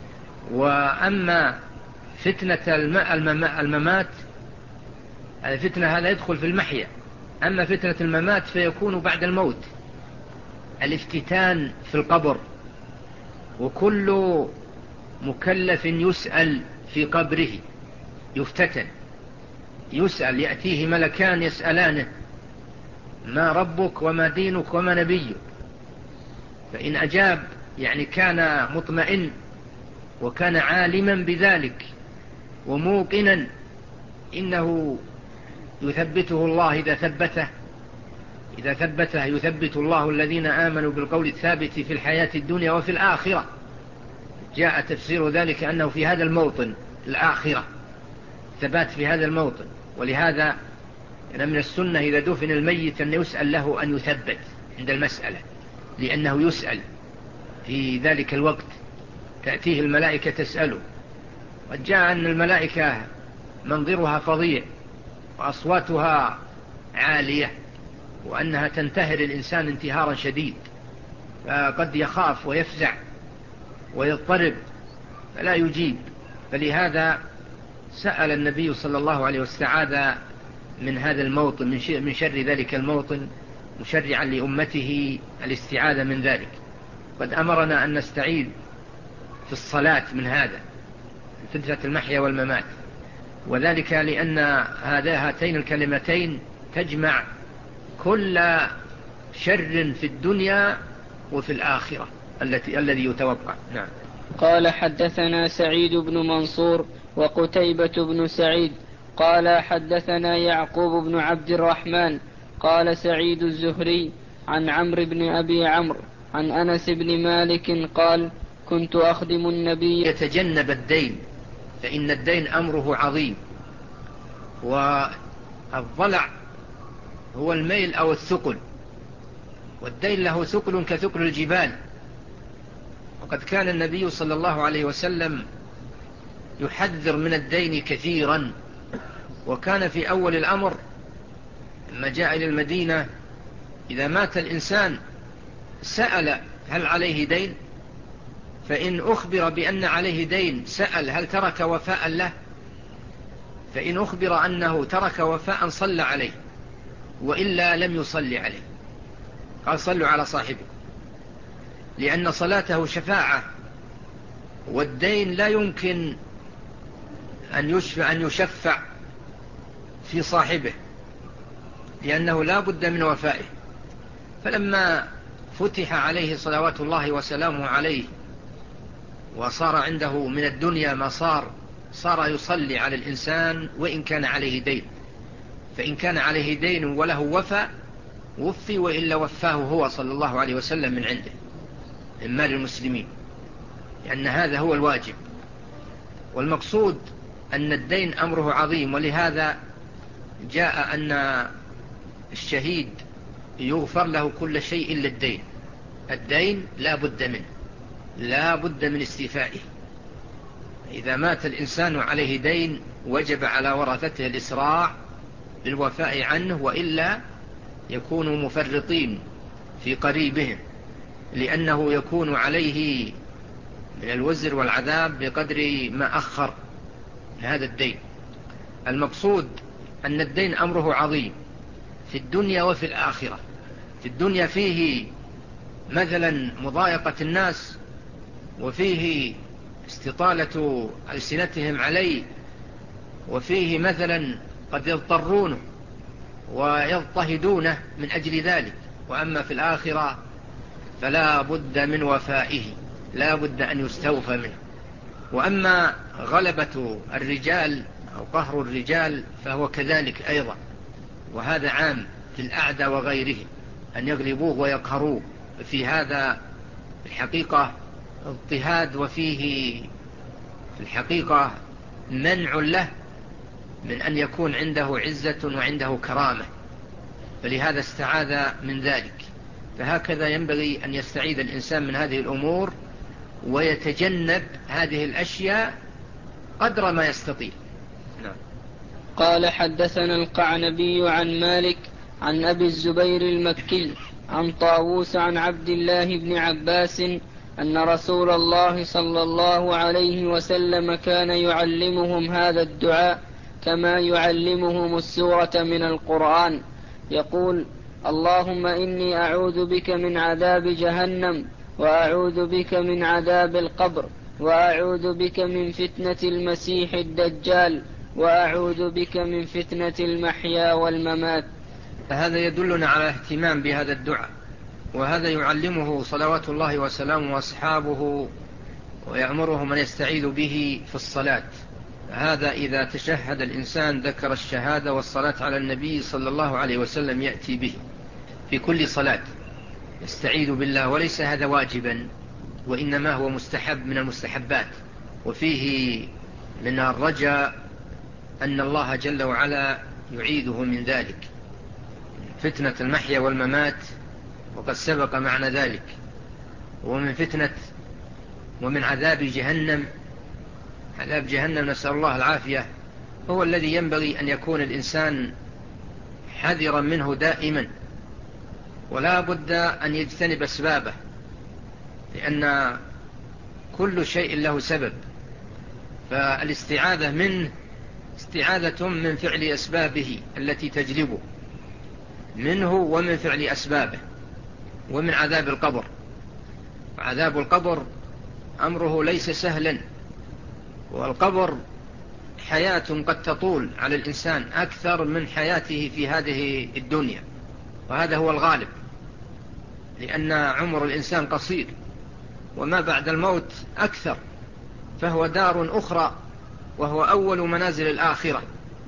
وأما فتنة الممات، الفتنة هذا يدخل في المحيا. أما فتنة الممات فيكون بعد الموت، الافتتان في القبر، وكل مكلف يسأل في قبره يفتتن، يسأل، يأتيه ملكان يسألانه ما ربك وما دينك وما نبيك، فإن أجاب يعني كان مطمئن وكان عالما بذلك وموقنا إنه يثبته الله إذا ثبته يثبت الله الذين آمنوا بالقول الثابت في الحياة الدنيا وفي الآخرة. جاء تفسير ذلك أنه في هذا الموطن الآخرة، ثبات في هذا الموطن. ولهذا من السنة إذا دفن الميت أن يسأل له أن يثبت عند المسألة، لأنه يسأل في ذلك الوقت، تأتيه الملائكة تسأله. قد جاء أن الملائكة منظرها فظيع وأصواتها عالية، وأنها تنتهر الإنسان انتهارا شديد، فقد يخاف ويفزع ويضطرب فلا يجيب. فلهذا سأل النبي صلى الله عليه واستعاذ من هذا الموطن، من شر ذلك الموطن، مشرعا لأمته الاستعاذة من ذلك. قد أمرنا أن نستعيذ في الصلاة من هذا، فتنة المحيا والممات، وذلك لأن هاتين الكلمتين تجمع كل شر في الدنيا وفي الآخرة الذي يتوقع. نعم. قال حدثنا سعيد بن منصور وقتيبة بن سعيد قال حدثنا يعقوب بن عبد الرحمن قال سعيد الزهري عن عمرو بن أبي عمرو عن أنس بن مالك قال كنت أخدم النبي. يتجنب الدين، فإن الدين أمره عظيم، والضلع هو الميل أو الثقل، والدين له ثقل كثقل الجبال. وقد كان النبي صلى الله عليه وسلم يحذر من الدين كثيرا، وكان في أول الأمر لما جاء إلى المدينة إذا مات الإنسان سأل هل عليه دين، فإن أخبر بأن عليه دين سأل هل ترك وفاء له، فإن أخبر أنه ترك وفاء صلى عليه، وإلا لم يصلي عليه، قال صلوا على صاحبه، لأن صلاته شفاعة، والدين لا يمكن أن يشفع في صاحبه، لأنه لا بد من وفائه. فلما فتح عليه صلوات الله وسلامه عليه وصار عنده من الدنيا ما صار يصلي على الإنسان وإن كان عليه دين، فإن كان عليه دين وله وفي، وإلا وفاه هو صلى الله عليه وسلم من عنده من مال المسلمين، لأن هذا هو الواجب. والمقصود أن الدين أمره عظيم، ولهذا جاء أن الشهيد يغفر له كل شيء إلا الدين. الدين لا بد من استيفائه. إذا مات الإنسان عليه دين وجب على ورثته الإسراع بالوفاء عنه، وإلا يكونوا مفرطين في قريبهم، لأنه يكون عليه من الوزر والعذاب بقدر ما أخر هذا الدين. المقصود أن الدين أمره عظيم في الدنيا وفي الآخرة. في الدنيا فيه مثلا مضايقة الناس، وفيه استطالة ألسنتهم عليه، وفيه مثلا قد يضطرونه ويضطهدونه من أجل ذلك. وأما في الآخرة فلا بد من وفائه، لا بد أن يستوفى منه. وأما غلبة الرجال أو قهر الرجال فهو كذلك أيضا، وهذا عام في الأعداء وغيرهم أن يغلبوه ويقهروه. في هذا الحقيقة اضطهاد، وفيه في الحقيقة منع له من أن يكون عنده عزة وعنده كرامة، فلهذا استعاذ من ذلك. فهكذا ينبغي أن يستعيذ الإنسان من هذه الأمور ويتجنب هذه الأشياء قدر ما يستطيع. نعم. قال حدثنا القعنبي عن مالك عن أبي الزبير المكي عن طاووس عن عبد الله بن عباس أن رسول الله صلى الله عليه وسلم كان يعلمهم هذا الدعاء كما يعلمهم السورة من القرآن، يقول: اللهم إني أعوذ بك من عذاب جهنم، وأعوذ بك من عذاب القبر، وأعوذ بك من فتنة المسيح الدجال، وأعوذ بك من فتنة المحيا والممات. هذا يدلنا على اهتمام بهذا الدعاء، وهذا يعلمه صلوات الله وسلامه وأصحابه، ويأمرهم أن يستعيذوا به في الصلاة. هذا إذا تشهد الإنسان ذكر الشهادة والصلاة على النبي صلى الله عليه وسلم يأتي به في كل صلاة، يستعيذ بالله، وليس هذا واجبا، وإنما هو مستحب من المستحبات، وفيه من الرجاء أن الله جل وعلا يعيده من ذلك، فتنة المحيا والممات، وقد سبق معنى ذلك، ومن فتنة ومن عذاب جهنم. عذاب جهنم نسأل الله العافية هو الذي ينبغي أن يكون الإنسان حذرا منه دائما، ولا بد أن يجتنب أسبابه، لأن كل شيء له سبب، فالاستعاذة منه استعاذة من فعل أسبابه التي تجلبه منه، ومن فعل أسبابه، ومن عذاب القبر. وعذاب القبر أمره ليس سهلا، والقبر حياة قد تطول على الإنسان أكثر من حياته في هذه الدنيا، وهذا هو الغالب، لأن عمر الإنسان قصير، وما بعد الموت أكثر، فهو دار أخرى، وهو أول منازل الآخرة،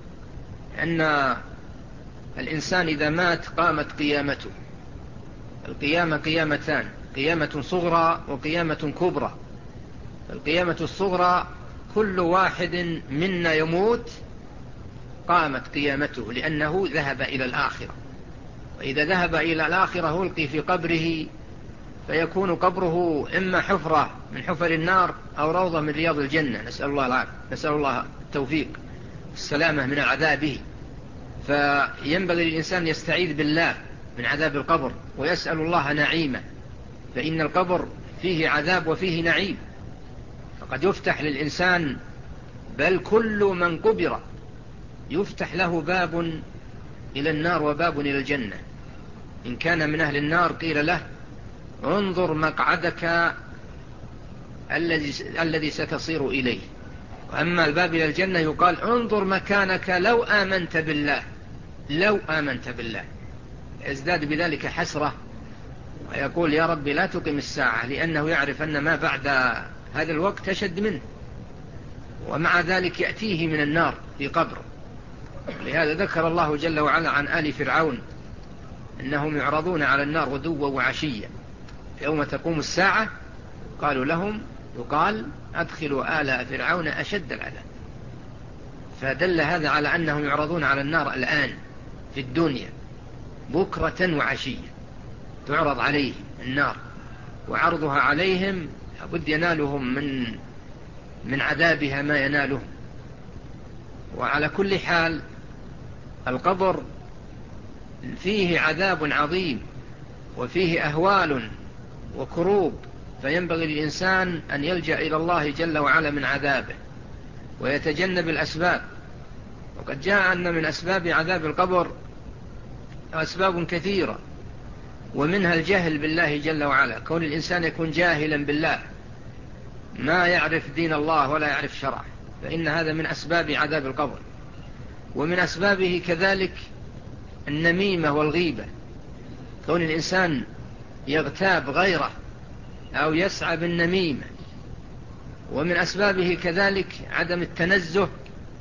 لأن الإنسان إذا مات قامت قيامته. القيامة قيامتان: قيامة صغرى وقيامة كبرى. القيامة الصغرى كل واحد منا يموت قامت قيامته، لأنه ذهب إلى الآخرة، وإذا ذهب إلى الآخرة ألقي في قبره، فيكون قبره إما حفرة من حفر النار أو روضة من رياض الجنة، نسأل الله العافية، نسأل الله التوفيق السلامة من عذابه. فينبغي للإنسان يستعيذ بالله من عذاب القبر، ويسأل الله نعيمه، فإن القبر فيه عذاب وفيه نعيم، فقد يفتح للإنسان، بل كل من قبر يفتح له باب إلى النار وباب إلى الجنة. إن كان من أهل النار قيل له: انظر مقعدك الذي ستصير إليه. وأما الباب إلى الجنة يقال: انظر مكانك لو آمنت بالله، لو آمنت بالله، يزداد بذلك حسرة، ويقول: يا رب لا تقم الساعة، لأنه يعرف أن ما بعد هذا الوقت أشد منه، ومع ذلك يأتيه من النار في قبره. لهذا ذكر الله جل وعلا عن آل فرعون أنهم يعرضون على النار غدوا وعشيا، يوم تقوم الساعة قالوا لهم، يقال: أدخلوا آل فرعون أشد العذاب. فدل هذا على أنهم يعرضون على النار الآن في الدنيا بكرة وعشية، تعرض عليه النار، وعرضها عليهم لابد ينالهم من عذابها ما ينالهم. وعلى كل حال القبر فيه عذاب عظيم، وفيه أهوال وكروب، فينبغي للإنسان أن يلجأ إلى الله جل وعلا من عذابه، ويتجنب الأسباب. وقد جاء أن من أسباب عذاب القبر أسباب كثيرة، ومنها الجهل بالله جل وعلا، كون الإنسان يكون جاهلا بالله، ما يعرف دين الله ولا يعرف شرعه، فإن هذا من أسباب عذاب القبر. ومن أسبابه كذلك النميمة والغيبة، كون الإنسان يغتاب غيره أو يسعى بالنميمة. ومن أسبابه كذلك عدم التنزه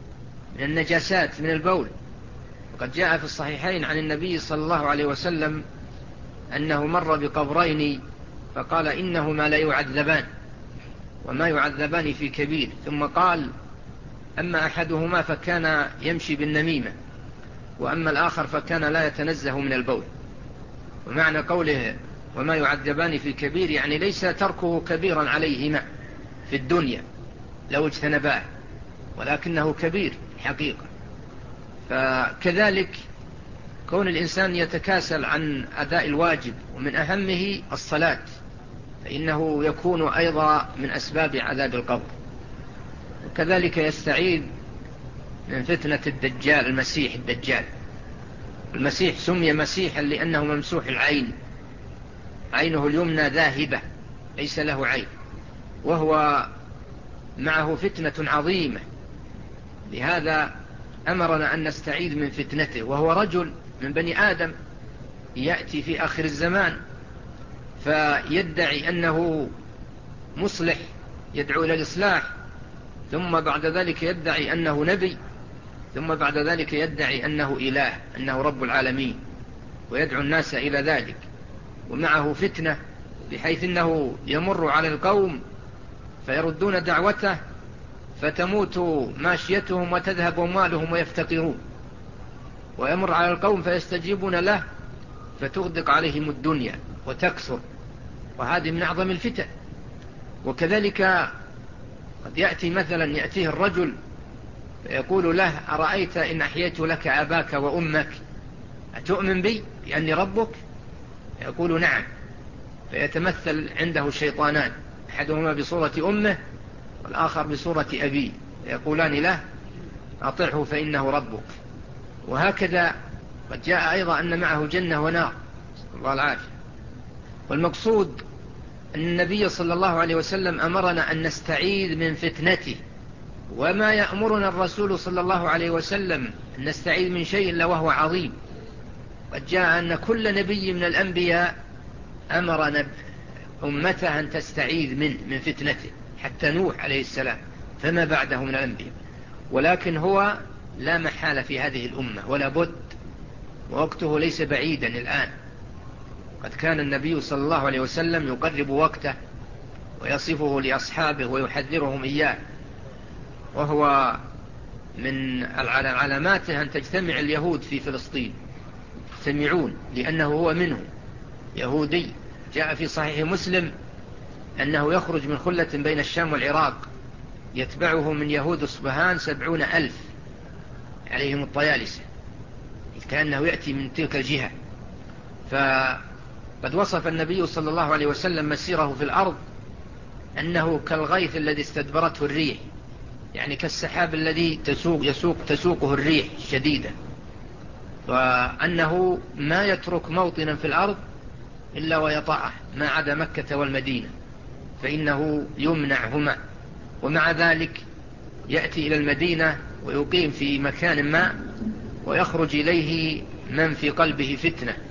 من النجاسات من البول. وقد جاء في الصحيحين عن النبي صلى الله عليه وسلم أنه مر بقبرين فقال إنهما لا يعذبان وما يعذبان في كبير، ثم قال أما أحدهما فكان يمشي بالنميمة، وأما الآخر فكان لا يتنزه من البول. ومعنى قوله وما يعذبان في كبير يعني ليس تركه كبيرا عليهما في الدنيا لو اجتنباه، ولكنه كبير حقيقة. فكذلك كون الإنسان يتكاسل عن أداء الواجب ومن أهمه الصلاة فإنه يكون أيضا من أسباب عذاب القبر. وكذلك يستعيذ من فتنة الدجال، المسيح الدجال. المسيح سمي مسيحا لأنه ممسوح العين، عينه اليمنى ذاهبة ليس له عين، وهو معه فتنة عظيمة، لهذا أمرنا أن نستعيذ من فتنته. وهو رجل من بني آدم يأتي في آخر الزمان فيدعي أنه مصلح يدعو إلى الإصلاح، ثم بعد ذلك يدعي أنه نبي، ثم بعد ذلك يدعي أنه إله، أنه رب العالمين، ويدعو الناس إلى ذلك. ومعه فتنة بحيث أنه يمر على القوم فيردون دعوته فتموت ماشيتهم وتذهب أموالهم ويفتقرون، ويمر على القوم فيستجيبون له فتغدق عليهم الدنيا وتكثر، وهذه من أعظم الفتن. وكذلك قد يأتي مثلا يأتيه الرجل فيقول له أرأيت إن أحييت لك أباك وأمك أتؤمن بي لأني ربك؟ يقول نعم، فيتمثل عنده شيطانان، أحدهما بصورة أمه والآخر بصورة أبيه، يقولان له أطعه فإنه ربك. وهكذا قد جاء أيضا أن معه جنة ونار، الله العافية. والمقصود أن النبي صلى الله عليه وسلم أمرنا أن نستعيذ من فتنته، وما يأمرنا الرسول صلى الله عليه وسلم أن نستعيذ من شيء إلا وهو عظيم. قد جاء أن كل نبي من الأنبياء أمر أمته أن تستعيذ من فتنته، حتى نوح عليه السلام فما بعده من الأنبياء. ولكن هو لا محالة في هذه الأمة ولا بد، ووقته ليس بعيدا الآن. قد كان النبي صلى الله عليه وسلم يقرب وقته ويصفه لأصحابه ويحذرهم إياه، وهو من علاماته أن تجتمع اليهود في فلسطين، يجتمعون لأنه هو منهم يهودي. جاء في صحيح مسلم أنه يخرج من خلة بين الشام والعراق يتبعه من يهود أصبهان 70,000 عليهم الطيالسة، كأنه يأتي من تلك الجهة. فقد وصف النبي صلى الله عليه وسلم مسيره في الأرض أنه كالغيث الذي استدبرته الريح، يعني كالسحاب الذي تسوقه الريح الشديدة، وأنه ما يترك موطنا في الأرض إلا ويطأه ما عدا مكة والمدينة، فإنه يمنعهما. ومع ذلك يأتي إلى المدينة ويقيم في مكان ما ويخرج إليه من في قلبه فتنة